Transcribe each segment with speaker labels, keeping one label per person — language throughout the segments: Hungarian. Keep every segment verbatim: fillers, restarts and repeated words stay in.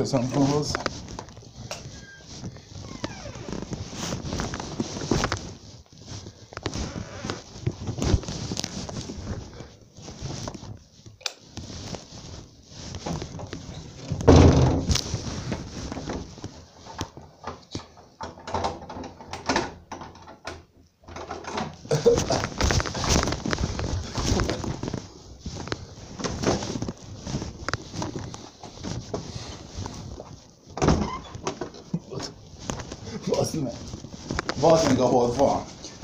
Speaker 1: közöm van hozzá. Bazd meg. Bazd meg, ahol van.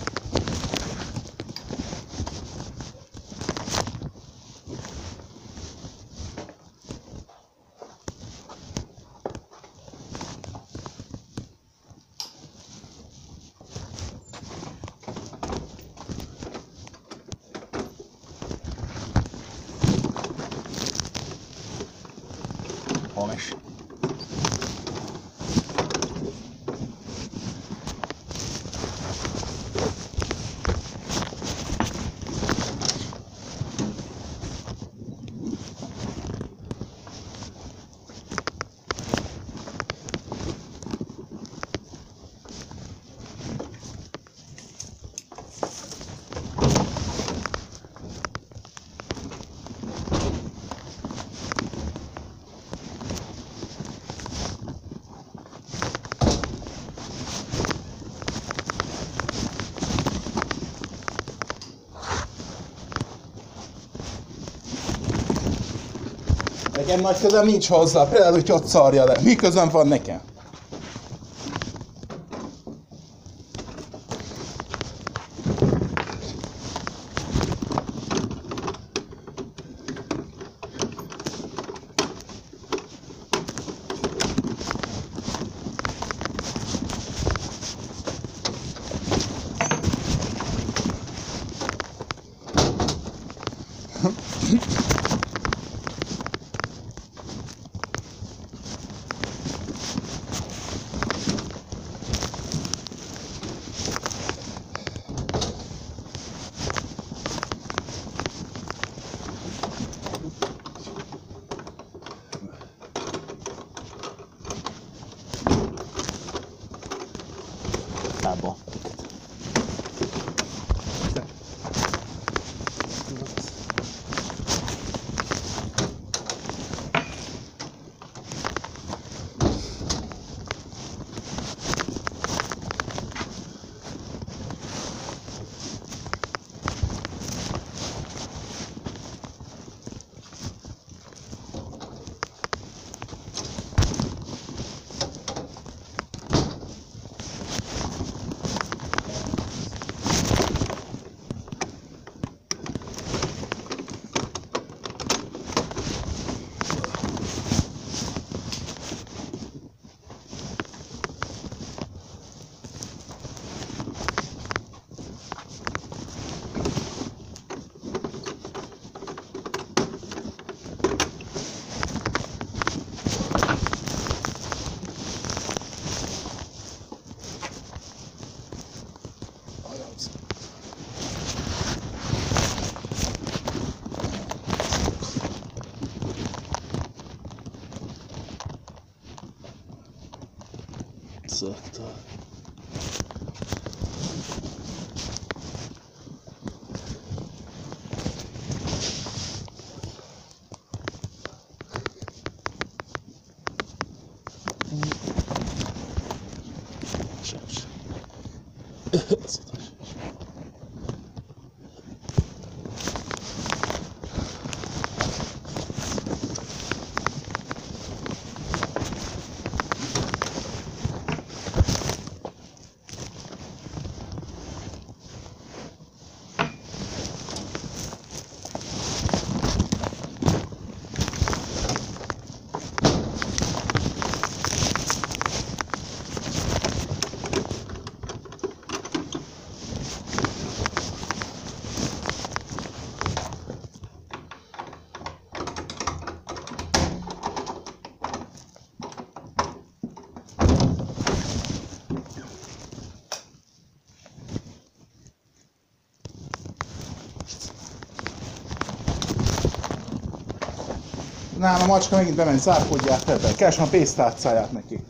Speaker 1: Hamis. Nekem nagy közöm nincs hozzá, például, hogy ott szarja le. Mi közöm van nekem? Tába. Szokta. Sem, sem. nálam a macska megint bement, zárkódját ebben. Keresem a pénztárcáját neki.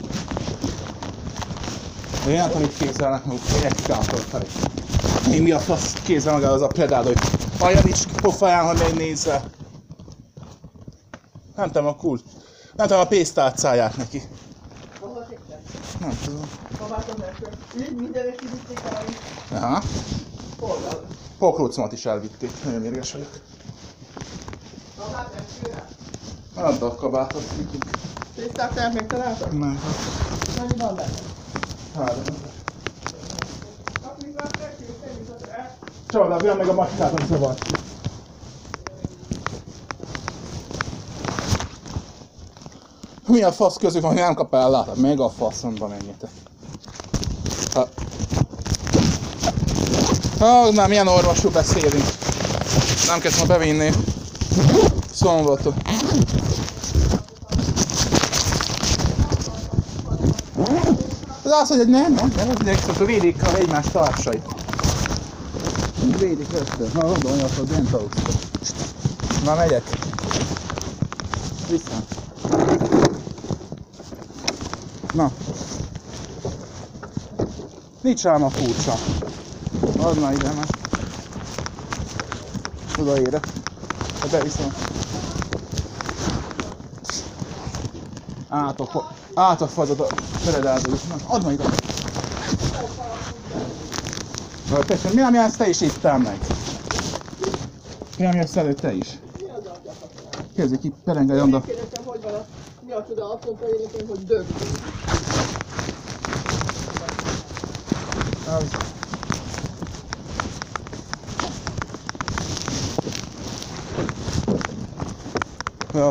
Speaker 1: De én nem tudom, mit képzelnek maguk, hogy egy kikáltól felé. Én mi a fasz kézzel magához az a Predator, hogy alja nincs pofáján, ha még nézze. Nem tudom a kult. Nem tudom a pénztárcáját neki. Nem tudom.
Speaker 2: Mindenre kivitték a valami.
Speaker 1: Aha.
Speaker 2: Hol?
Speaker 1: Poklócomat is elvitték. Nagyon mérges vagyok.
Speaker 2: Kabát nem csinál?
Speaker 1: Add a kabátot.
Speaker 2: Pénztárcáját megtaláltak?
Speaker 1: Nem.
Speaker 2: Mennyi van benne?
Speaker 1: Három.
Speaker 2: Akkor mit már fekjünk, tegyünk az el.
Speaker 1: Csodál, olyan meg a macskát, hogy zavart. Mi a fasz közük van, hogy nem kap el, látod? Meg a faszomba menjetek. Ha. Ha, már milyen orvosról beszélünk. Nem kezdtem a bevinni. Szombaton. Ez az, hogy nem, nem, nem, az hogy védik a egymás társait. Védik össze. Na, gondolj, azt a Dentauxra. Na, megyek. Viszont. Na. Nincs rám a furcsa. Add már ide, mert odaérek. Ha beviszem. Átafad, átafadod a Predator. Na, add már ide. Na, tessék, mi ami ezt te is ittál meg? Mi ami ezt előtt te is? Kezdjük ki, perengely onda.
Speaker 2: Kérdeztem, hogy van a... Mi a csoda? Azt mondta én nekem, hogy dög.
Speaker 1: Ja.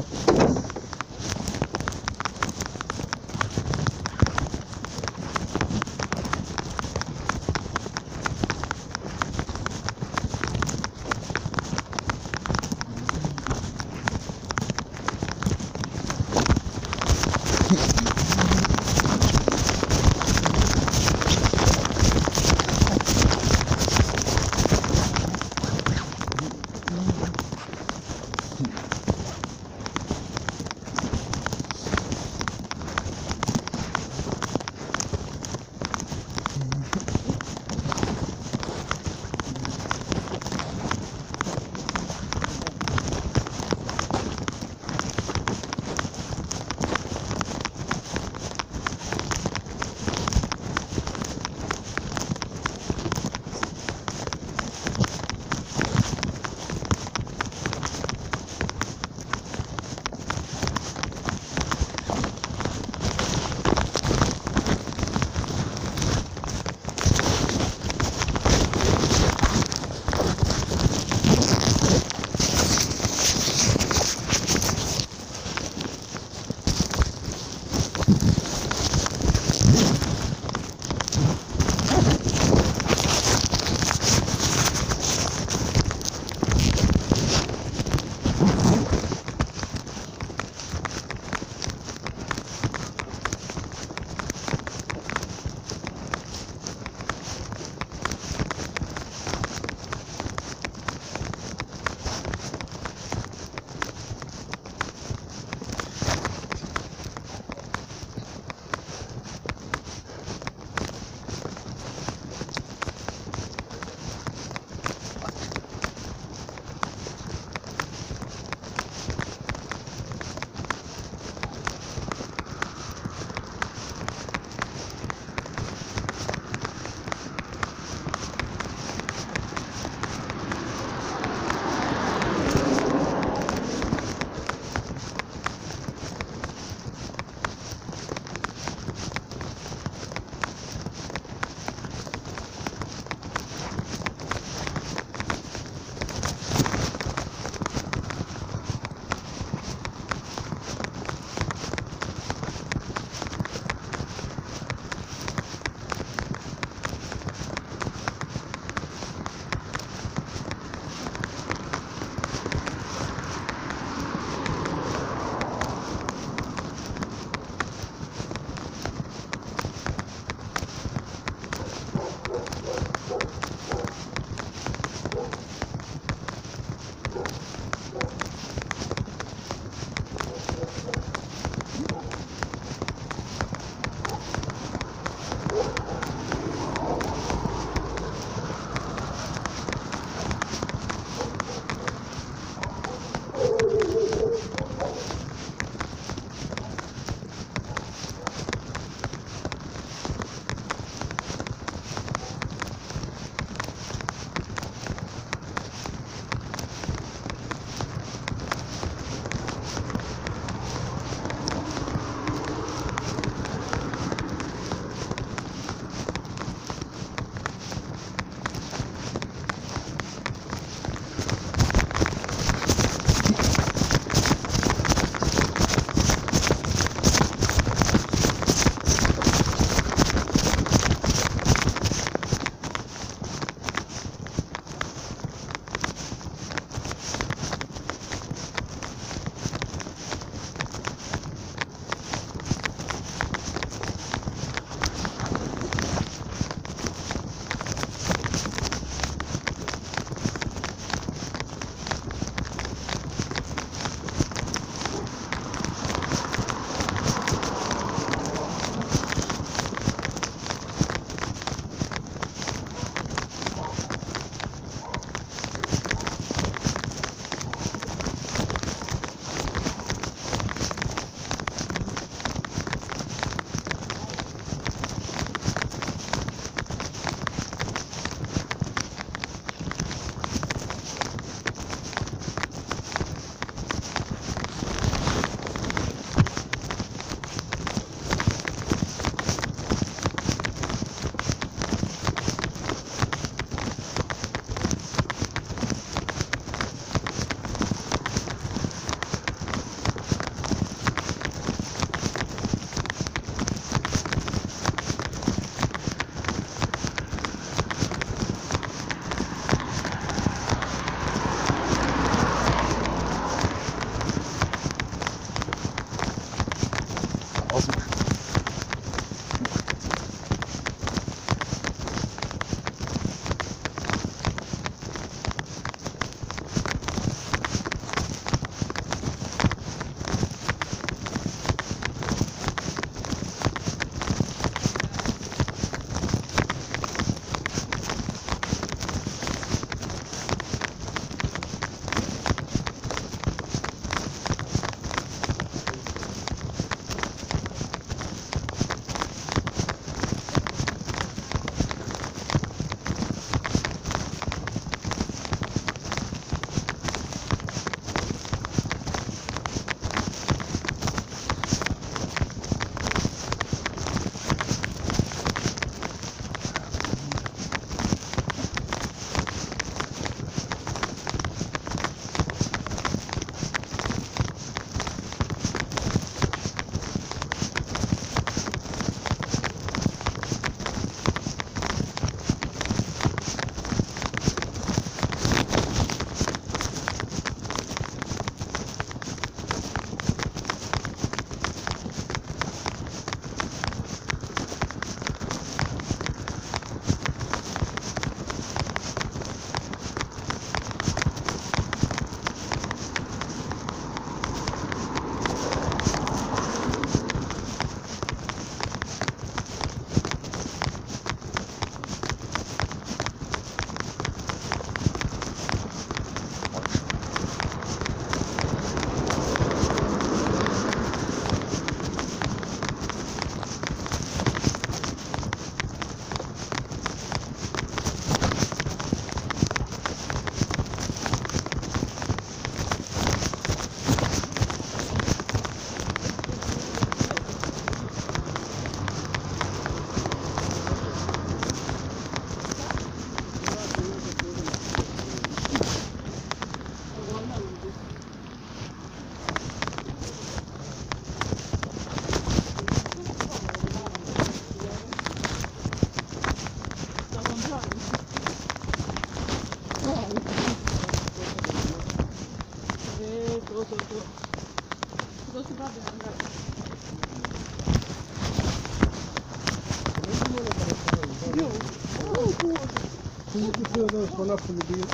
Speaker 2: One up from the beach.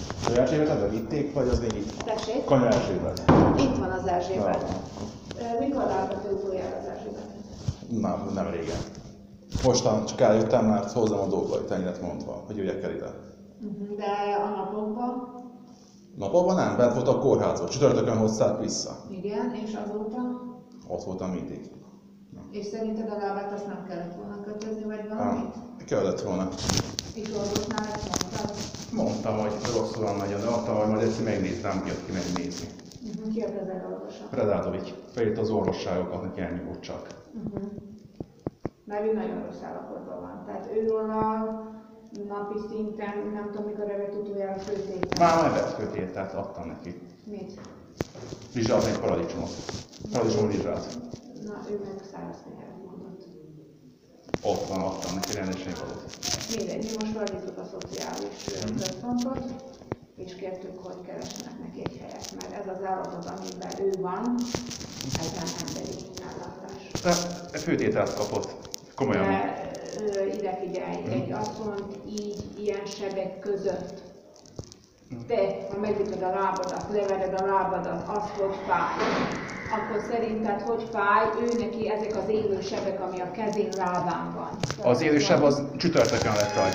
Speaker 1: Az Erzsébet ebben vitték, vagy az még itt?
Speaker 3: Tessék?
Speaker 1: Kanya Erzsébet.
Speaker 3: Itt van az Erzsébet. Mikor látott utoljára az Erzsébet?
Speaker 1: Nem, nem régen. Mostan csak eljöttem, mert hozzám a dolgait, ennyit mondva, hogy jöjjek el ide.
Speaker 3: De a napokban?
Speaker 1: Napokban nem, bent volt a kórházban. Csütörtökön hozták vissza.
Speaker 3: Igen, és azóta?
Speaker 1: Ott voltam mindig.
Speaker 3: És szerinted a lábát azt nem kellett volna kötözni, vagy valamit?
Speaker 1: Ah, kellett volna.
Speaker 3: És orvosnál ezt mondtad?
Speaker 1: Mondtam, hogy rosszul van nagyon, de mondtam, hogy majd egyszer megnézem, jött ki megnézni.
Speaker 3: Uh-huh. Ki a kezelőorvosa?
Speaker 1: Predátovics. Felírt az orvosságokat, neki elnyugodt csak.
Speaker 3: Uh-huh. Mert ő nagyon rossz állapotban van. Tehát őről a napi szinten, nem tudom mikor evett utoljára főtétel.
Speaker 1: Már evett főtételt, adtam neki.
Speaker 3: Mit?
Speaker 1: Rizsát, még paradicsomot. Paradicsom rizsát.
Speaker 3: Na, ő meg száraz kenyeret mondott.
Speaker 1: Ott van, adtam neki rendesen valót.
Speaker 3: Mindegy, mi most felhívtuk a szociális központot, és kértük, hogy keressenek neki egy helyet, mert ez az állapot, amiben ő van, ez nem emberi ellátás.
Speaker 1: De főtételt kapott. Komolyan.
Speaker 3: De ö, ide figyelj, egy asszony így, ilyen sebek között, te, ha megütöd a lábadat, levered a lábadat, az hogy fáj, akkor szerinted hogy fáj, ő neki ezek az élő sebek, ami a kezén, lábán van.
Speaker 1: Az élő seb az csütörtökön lett rajta.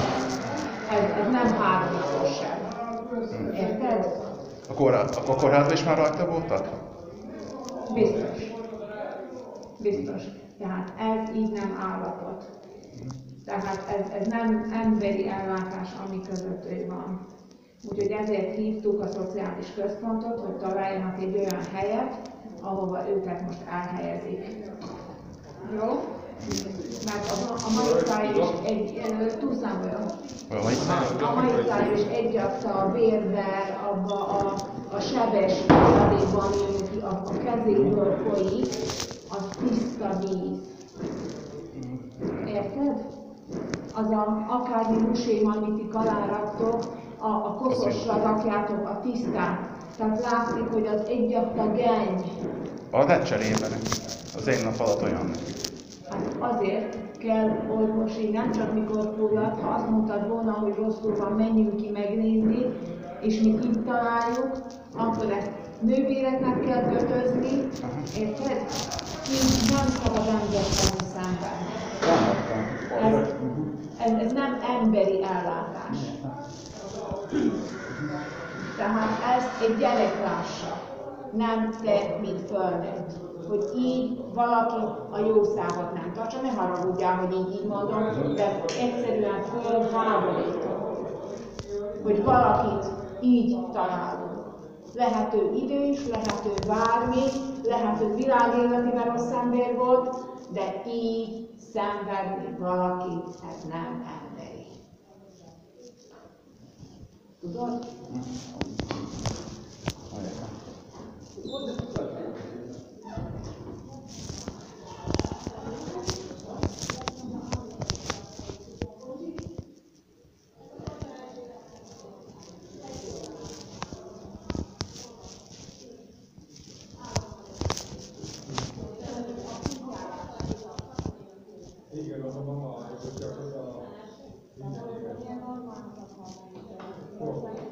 Speaker 3: Ez, ez nem háromnapos seb. Érted?
Speaker 1: A, kórház, a kórházban is már rajta voltak?
Speaker 3: Biztos. Biztos. Tehát ez így nem állapot. Tehát ez, ez nem emberi ellátás, ami között ő van. Úgyhogy ezért hívtuk a szociális központot, hogy találjanak egy olyan helyet, ahova őket most elhelyezik. Jó? Mert a, a mai száj is egy, túlszámolja. A mai száj is egyadta a vérvel, abba a, a sebes hulladékban, ami a, a kezéből folyik, az tiszta víz. Érted? Az a, akármi muséma, amit itt aláraktok, a, a koszosra rakjátok a tisztát. Tehát látszik, hogy az egyadta gengy.
Speaker 1: A lecserében, az egy nap alatt olyan neki.
Speaker 3: Hát azért kell orvosi, nem csak mikor fullad, ha azt mondtad volna, hogy rosszul van, menjünk ki megnézni, és mi itt találjuk, akkor ezt nővéreknek kell kötözni, érted? Így nem szabad embertelen szenvedni. Ez, ez, ez nem emberi ellátás. Tehát ezt egy gyerek lássa, nem te, mint fölnőtt. Hogy így valaki a jó számot nem tartsa, ne haragudjál, hogy így, így mondom, de egyszerűen fölháborító, hogy valakit így találunk. Lehet ő idős, lehet ő bármi, lehet ő világéletében rossz ember volt, de így szenvedni valakit, ez nem emberi. Tudod?
Speaker 2: Igen, az a mama, hogy csak az a minden éves.